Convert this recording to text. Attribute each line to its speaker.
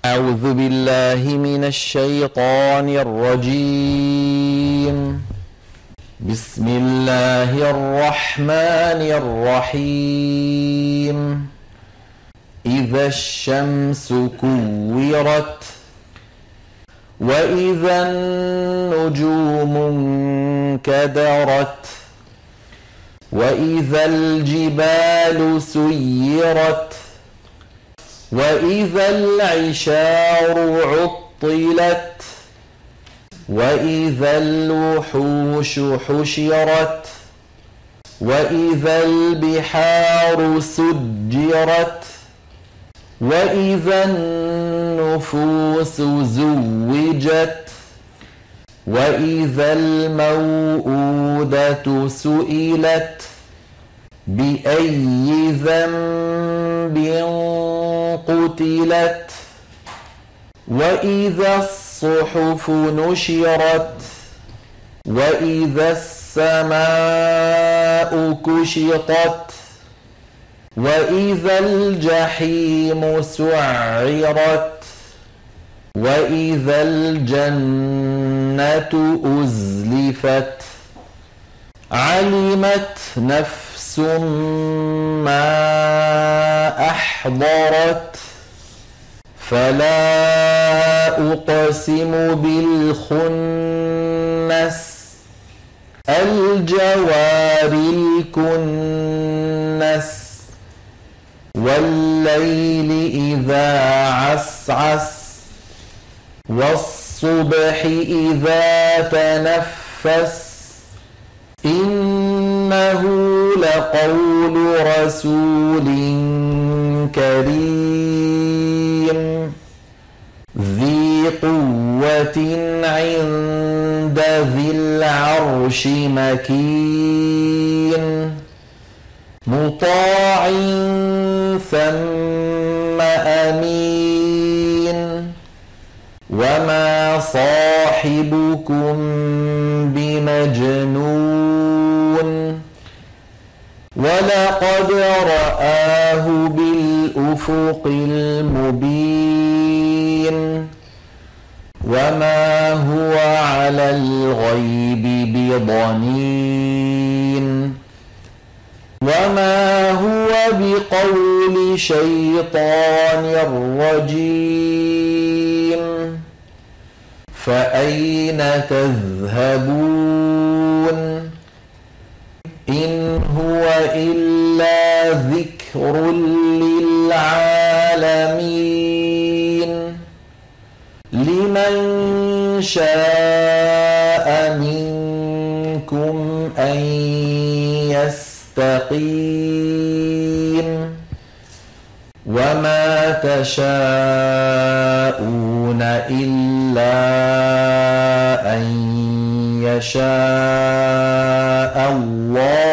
Speaker 1: أعوذ بالله من الشيطان الرجيم. بسم الله الرحمن الرحيم. إذا الشمس كورت وإذا النجوم انكدرت وإذا الجبال سيرت وإذا العشار عطلت وإذا الوحوش حشرت وإذا البحار سجرت وإذا النفوس زوجت وإذا الموءودة سئلت بأي ذنب قتلت وإذا الصحف نشرت وإذا السماء كشطت وإذا الجحيم سعرت وإذا الجنة أزلفت علمت نفس ما أحضرت فلا أقسم بالخنس الجوار الكنس والليل إذا عسعس والصبح إذا تنفس إنه لقول رسول كريم ذي قوة عند ذي العرش مكين مطاع ثم أمين وما صاحبكم بمجنون ولقد رآه بالأفق المبين وما هو على الغيب بضنين وما هو بقول شيطان رجيم فأين تذهبون إن هو إلا ذكر للعالمين لمن شاء منكم أن يستقيم وما تشاءون إلا أن يشاء الله